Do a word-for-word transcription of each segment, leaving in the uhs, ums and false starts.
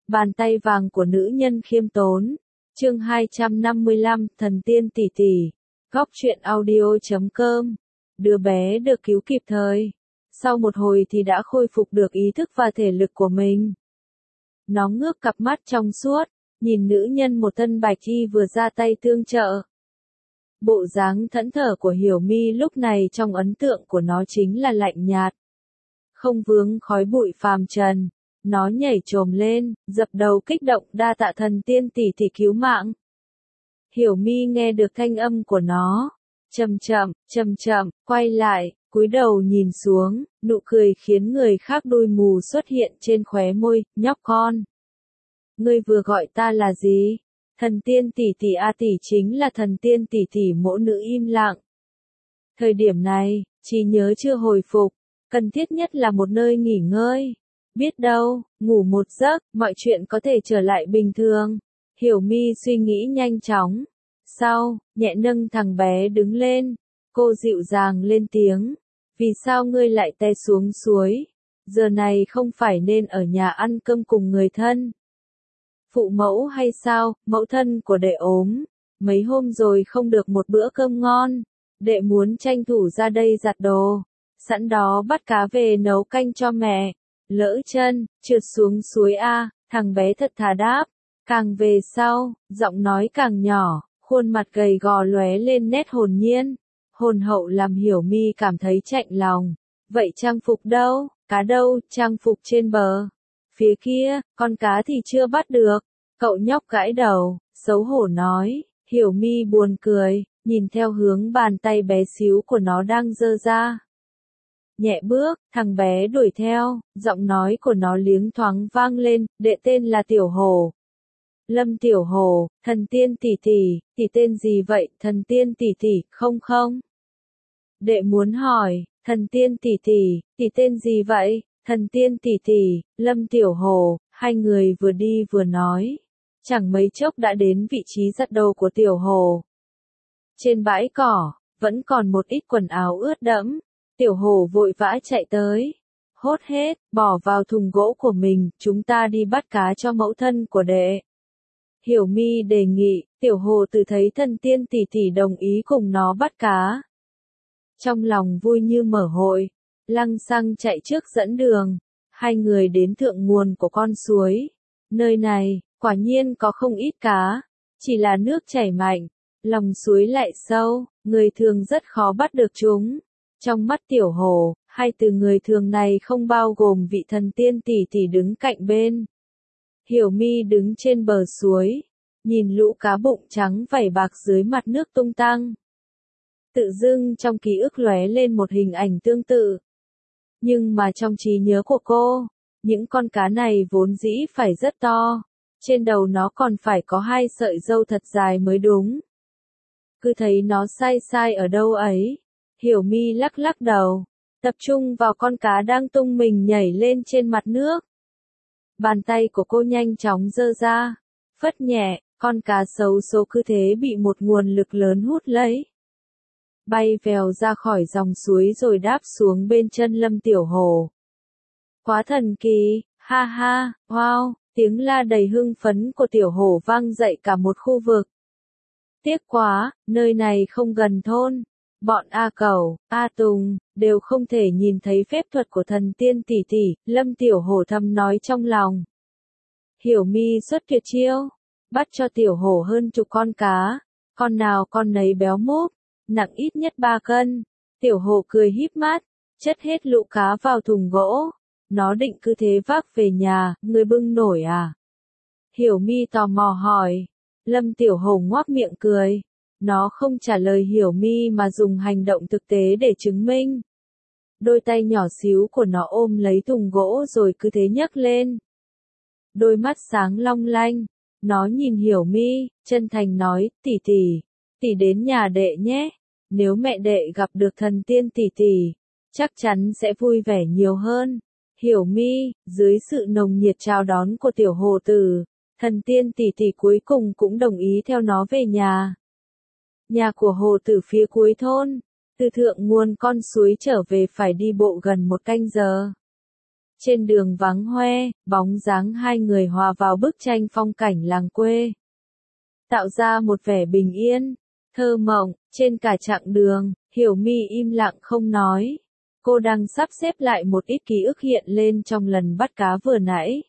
Bàn tay vàng của nữ nhân khiêm tốn. Chương hai trăm năm mươi lăm, thần tiên tỷ tỷ. Góc truyện audio chấm com. Đứa bé được cứu kịp thời. Sau một hồi thì đã khôi phục được ý thức và thể lực của mình. Nó ngước cặp mắt trong suốt, nhìn nữ nhân một thân bạch y vừa ra tay tương trợ. Bộ dáng thẫn thờ của Hiểu Mi lúc này trong ấn tượng của nó chính là lạnh nhạt. Không vướng khói bụi phàm trần. Nó nhảy chồm lên, dập đầu kích động đa tạ thần tiên tỷ tỷ cứu mạng. Hiểu Mi nghe được thanh âm của nó. Chậm chậm, chậm chậm, quay lại, cúi đầu nhìn xuống, nụ cười khiến người khác đôi mù xuất hiện trên khóe môi, nhóc con. Ngươi vừa gọi ta là gì? Thần tiên tỷ tỷ a tỷ chính là thần tiên tỷ tỷ mỗ nữ im lặng. Thời điểm này, trí nhớ chưa hồi phục, cần thiết nhất là một nơi nghỉ ngơi. Biết đâu, ngủ một giấc, mọi chuyện có thể trở lại bình thường. Hiểu Mi suy nghĩ nhanh chóng. Sau, nhẹ nâng thằng bé đứng lên. Cô dịu dàng lên tiếng. Vì sao ngươi lại té xuống suối? Giờ này không phải nên ở nhà ăn cơm cùng người thân. Phụ mẫu hay sao, mẫu thân của đệ ốm. Mấy hôm rồi không được một bữa cơm ngon. Đệ muốn tranh thủ ra đây giặt đồ. Sẵn đó bắt cá về nấu canh cho mẹ. Lỡ chân, trượt xuống suối a, thằng bé thật thà đáp. Càng về sau, giọng nói càng nhỏ, khuôn mặt gầy gò lóe lên nét hồn nhiên. Hồn hậu làm Hiểu Mi cảm thấy chạnh lòng. Vậy trang phục đâu? Cá đâu? Trang phục trên bờ. Phía kia, con cá thì chưa bắt được. Cậu nhóc gãi đầu, xấu hổ nói. Hiểu Mi buồn cười, nhìn theo hướng bàn tay bé xíu của nó đang giơ ra. Nhẹ bước, thằng bé đuổi theo, giọng nói của nó liếng thoáng vang lên, đệ tên là Tiểu Hồ. Lâm Tiểu Hồ, thần tiên tỷ tỷ, tỷ tên gì vậy, thần tiên tỷ tỷ, không không? Đệ muốn hỏi, thần tiên tỷ tỷ, tỷ tên gì vậy, thần tiên tỷ tỷ, Lâm Tiểu Hồ, hai người vừa đi vừa nói. Chẳng mấy chốc đã đến vị trí giặt đồ của Tiểu Hồ. Trên bãi cỏ, vẫn còn một ít quần áo ướt đẫm. Tiểu Hồ vội vã chạy tới. Hốt hết, bỏ vào thùng gỗ của mình, chúng ta đi bắt cá cho mẫu thân của đệ. Hiểu Mi đề nghị, Tiểu Hồ tự thấy thần tiên tỷ tỷ đồng ý cùng nó bắt cá. Trong lòng vui như mở hội, lăng xăng chạy trước dẫn đường. Hai người đến thượng nguồn của con suối. Nơi này, quả nhiên có không ít cá. Chỉ là nước chảy mạnh, lòng suối lại sâu, người thường rất khó bắt được chúng. Trong mắt Tiểu Hồ, hai từ người thường này không bao gồm vị thần tiên tỷ tỷ đứng cạnh bên. Hiểu Mi đứng trên bờ suối, nhìn lũ cá bụng trắng vảy bạc dưới mặt nước tung tăng. Tự dưng trong ký ức lóe lên một hình ảnh tương tự. Nhưng mà trong trí nhớ của cô, những con cá này vốn dĩ phải rất to. Trên đầu nó còn phải có hai sợi râu thật dài mới đúng. Cứ thấy nó sai sai ở đâu ấy. Hiểu Mi lắc lắc đầu, tập trung vào con cá đang tung mình nhảy lên trên mặt nước. Bàn tay của cô nhanh chóng giơ ra, phất nhẹ, con cá xấu số cứ thế bị một nguồn lực lớn hút lấy. Bay vèo ra khỏi dòng suối rồi đáp xuống bên chân Lâm Tiểu Hồ. Quá thần kỳ, ha ha, wow, tiếng la đầy hưng phấn của Tiểu Hồ vang dậy cả một khu vực. Tiếc quá, nơi này không gần thôn. Bọn A Cẩu, A Tùng, đều không thể nhìn thấy phép thuật của thần tiên tỷ tỷ, Lâm Tiểu Hồ thầm nói trong lòng. Hiểu Mi xuất tuyệt chiêu, bắt cho Tiểu Hồ hơn chục con cá, con nào con nấy béo múp, nặng ít nhất ba cân. Tiểu Hồ cười híp mắt, chất hết lũ cá vào thùng gỗ, nó định cứ thế vác về nhà, người bưng nổi à? Hiểu Mi tò mò hỏi, Lâm Tiểu Hồ ngoác miệng cười. Nó không trả lời Hiểu Mi mà dùng hành động thực tế để chứng minh. Đôi tay nhỏ xíu của nó ôm lấy thùng gỗ rồi cứ thế nhấc lên. Đôi mắt sáng long lanh. Nó nhìn Hiểu Mi, chân thành nói, tỷ tỷ, tỷ đến nhà đệ nhé. Nếu mẹ đệ gặp được thần tiên tỷ tỷ, chắc chắn sẽ vui vẻ nhiều hơn. Hiểu Mi, dưới sự nồng nhiệt chào đón của Tiểu Hồ Tử, thần tiên tỷ tỷ cuối cùng cũng đồng ý theo nó về nhà. Nhà của Hồ Tử phía cuối thôn, từ thượng nguồn con suối trở về phải đi bộ gần một canh giờ. Trên đường vắng hoe, bóng dáng hai người hòa vào bức tranh phong cảnh làng quê, tạo ra một vẻ bình yên, thơ mộng. Trên cả chặng đường, Hiểu Mi im lặng không nói. Cô đang sắp xếp lại một ít ký ức hiện lên trong lần bắt cá vừa nãy.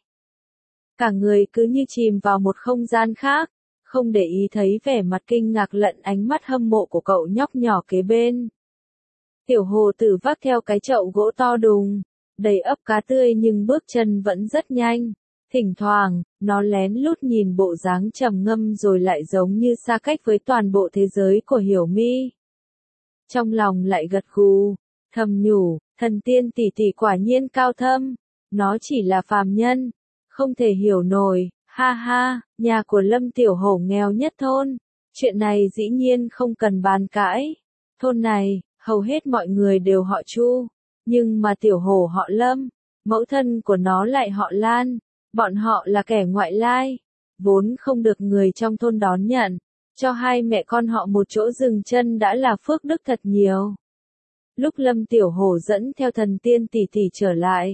Cả người cứ như chìm vào một không gian khác, không để ý thấy vẻ mặt kinh ngạc lẫn ánh mắt hâm mộ của cậu nhóc nhỏ kế bên. Tiểu hồ tử vác theo cái chậu gỗ to đùng, đầy ắp cá tươi nhưng bước chân vẫn rất nhanh. Thỉnh thoảng, nó lén lút nhìn bộ dáng trầm ngâm rồi lại giống như xa cách với toàn bộ thế giới của Hiểu Mi. Trong lòng lại gật gù, thầm nhủ, thần tiên tỷ tỷ quả nhiên cao thâm, nó chỉ là phàm nhân, không thể hiểu nổi, ha ha, nhà của Lâm Tiểu Hổ nghèo nhất thôn, chuyện này dĩ nhiên không cần bàn cãi. Thôn này, hầu hết mọi người đều họ Chu, nhưng mà Tiểu Hổ họ Lâm, mẫu thân của nó lại họ Lan. Bọn họ là kẻ ngoại lai, vốn không được người trong thôn đón nhận, cho hai mẹ con họ một chỗ dừng chân đã là phước đức thật nhiều. Lúc Lâm Tiểu Hổ dẫn theo thần tiên tỷ tỷ trở lại,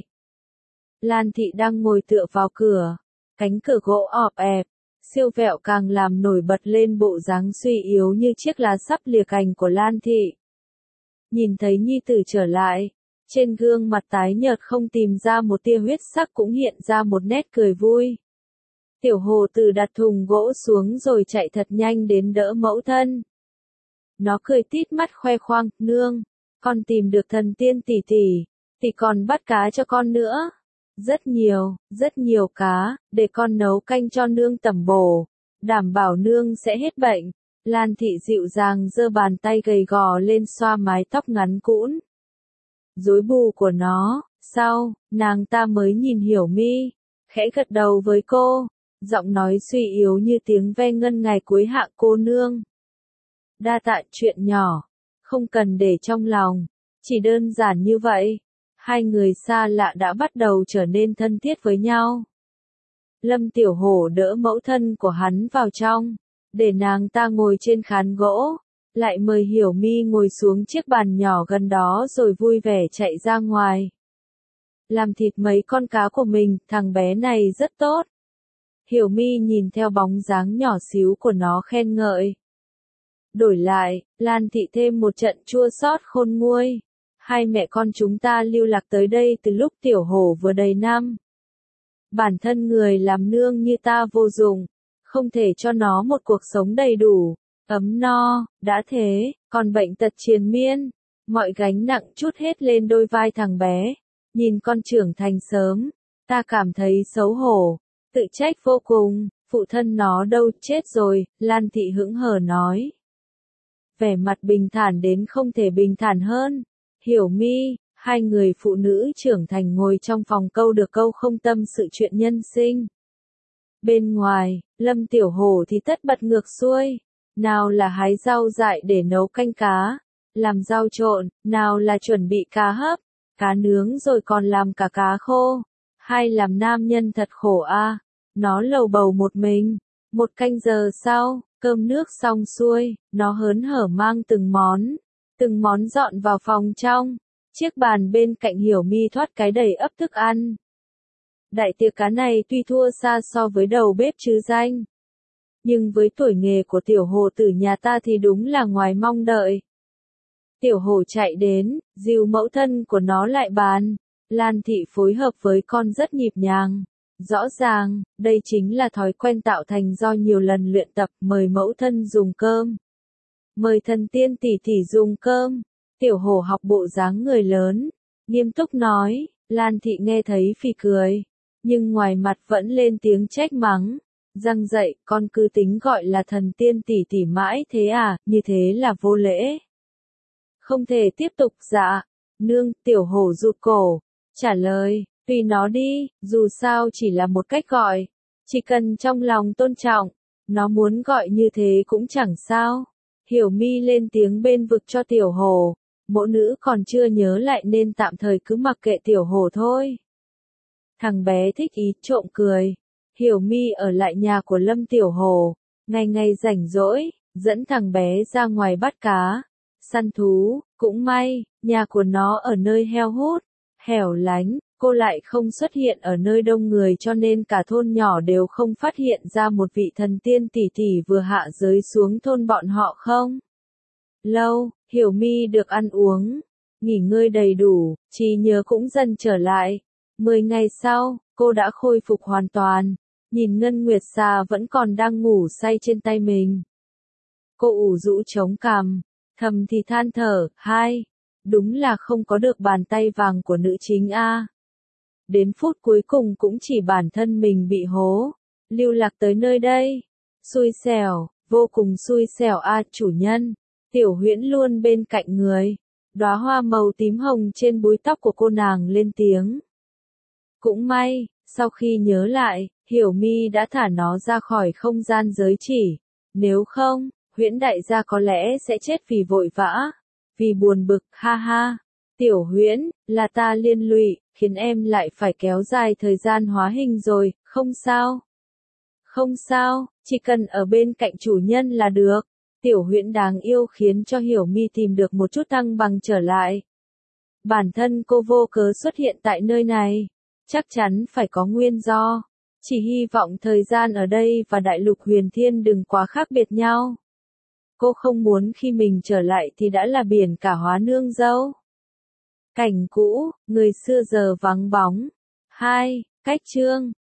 Lan Thị đang ngồi tựa vào cửa, cánh cửa gỗ ọp ẹp, siêu vẹo càng làm nổi bật lên bộ dáng suy yếu như chiếc lá sắp lìa cành của Lan Thị. Nhìn thấy nhi tử trở lại, trên gương mặt tái nhợt không tìm ra một tia huyết sắc cũng hiện ra một nét cười vui. Tiểu hồ tử đặt thùng gỗ xuống rồi chạy thật nhanh đến đỡ mẫu thân. Nó cười tít mắt khoe khoang, nương, con tìm được thần tiên tỷ tỷ, tỷ còn bắt cá cho con nữa. Rất nhiều, rất nhiều cá, để con nấu canh cho nương tẩm bổ, đảm bảo nương sẽ hết bệnh. Lan Thị dịu dàng giơ bàn tay gầy gò lên xoa mái tóc ngắn cũn, rối bù của nó. Sau, nàng ta mới nhìn Hiểu Mi, khẽ gật đầu với cô, giọng nói suy yếu như tiếng ve ngân ngày cuối hạ cô nương. Đa tạ, chuyện nhỏ, không cần để trong lòng, chỉ đơn giản như vậy. Hai người xa lạ đã bắt đầu trở nên thân thiết với nhau. Lâm Tiểu Hổ đỡ mẫu thân của hắn vào trong, để nàng ta ngồi trên khán gỗ, lại mời Hiểu Mi ngồi xuống chiếc bàn nhỏ gần đó rồi vui vẻ chạy ra ngoài. Làm thịt mấy con cá của mình, thằng bé này rất tốt. Hiểu Mi nhìn theo bóng dáng nhỏ xíu của nó khen ngợi. Đổi lại, Lan Thị thêm một trận chua xót khôn nguôi. Hai mẹ con chúng ta lưu lạc tới đây từ lúc Tiểu Hổ vừa đầy năm. Bản thân người làm nương như ta vô dụng, không thể cho nó một cuộc sống đầy đủ, ấm no, đã thế, còn bệnh tật triền miên, mọi gánh nặng trút hết lên đôi vai thằng bé. Nhìn con trưởng thành sớm, ta cảm thấy xấu hổ, tự trách vô cùng, phụ thân nó đâu chết rồi, Lan Thị hững hờ nói. Vẻ mặt bình thản đến không thể bình thản hơn. Hiểu Mi, hai người phụ nữ trưởng thành ngồi trong phòng câu được câu không tâm sự chuyện nhân sinh. Bên ngoài, Lâm Tiểu Hổ thì tất bật ngược xuôi, nào là hái rau dại để nấu canh cá, làm rau trộn, nào là chuẩn bị cá hấp, cá nướng rồi còn làm cả cá khô. Hai làm nam nhân thật khổ a. Nó lầu bầu một mình. Một canh giờ sau, cơm nước xong xuôi, nó hớn hở mang từng món, từng món dọn vào phòng trong. Chiếc bàn bên cạnh Hiểu Mi thoát cái đầy ắp thức ăn. Đại tiệc cá này tuy thua xa so với đầu bếp chứ danh, nhưng với tuổi nghề của Tiểu Hồ tử nhà ta thì đúng là ngoài mong đợi. Tiểu Hổ chạy đến, dìu mẫu thân của nó lại bàn. Lan Thị phối hợp với con rất nhịp nhàng. Rõ ràng, đây chính là thói quen tạo thành do nhiều lần luyện tập. Mời mẫu thân dùng cơm. Mời thần tiên tỷ tỷ dùng cơm. Tiểu Hổ học bộ dáng người lớn, nghiêm túc nói. Lan Thị nghe thấy phì cười, nhưng ngoài mặt vẫn lên tiếng trách mắng. Răng dậy, con cứ tính gọi là thần tiên tỷ tỷ mãi thế à, như thế là vô lễ. Không thể tiếp tục. Dạ, nương. Tiểu Hổ rụt cổ, trả lời, tùy nó đi, dù sao chỉ là một cách gọi, chỉ cần trong lòng tôn trọng, nó muốn gọi như thế cũng chẳng sao. Hiểu Mi lên tiếng bên vực cho Tiểu Hổ, mẫu nữ còn chưa nhớ lại nên tạm thời cứ mặc kệ Tiểu Hổ thôi. Thằng bé thích ý trộm cười. Hiểu Mi ở lại nhà của Lâm Tiểu Hổ, ngày ngày rảnh rỗi, dẫn thằng bé ra ngoài bắt cá, săn thú. Cũng may, nhà của nó ở nơi heo hút, hẻo lánh, cô lại không xuất hiện ở nơi đông người cho nên cả thôn nhỏ đều không phát hiện ra một vị thần tiên tỷ tỷ vừa hạ giới xuống thôn bọn họ không? Lâu, Hiểu Mi được ăn uống, nghỉ ngơi đầy đủ, trí nhớ cũng dần trở lại. Mười ngày sau, cô đã khôi phục hoàn toàn, nhìn Ngân Nguyệt Xà vẫn còn đang ngủ say trên tay mình. Cô ủ rũ chống cằm, thầm thì than thở, hai, đúng là không có được bàn tay vàng của nữ chính a. Đến phút cuối cùng cũng chỉ bản thân mình bị hố, lưu lạc tới nơi đây. Xui xẻo, vô cùng xui xẻo a chủ nhân. Tiểu Huyễn luôn bên cạnh người. Đóa hoa màu tím hồng trên búi tóc của cô nàng lên tiếng. Cũng may, sau khi nhớ lại, Hiểu Mi đã thả nó ra khỏi không gian giới chỉ. Nếu không, Huyễn đại gia có lẽ sẽ chết vì vội vã, vì buồn bực, ha ha. Tiểu Huyễn, là ta liên lụy, khiến em lại phải kéo dài thời gian hóa hình rồi, không sao. Không sao, chỉ cần ở bên cạnh chủ nhân là được. Tiểu Huyễn đáng yêu khiến cho Hiểu Mi tìm được một chút thăng bằng trở lại. Bản thân cô vô cớ xuất hiện tại nơi này, chắc chắn phải có nguyên do. Chỉ hy vọng thời gian ở đây và đại lục huyền thiên đừng quá khác biệt nhau. Cô không muốn khi mình trở lại thì đã là biển cả hóa nương dâu. Cảnh cũ, người xưa giờ vắng bóng. Hai, cách chương.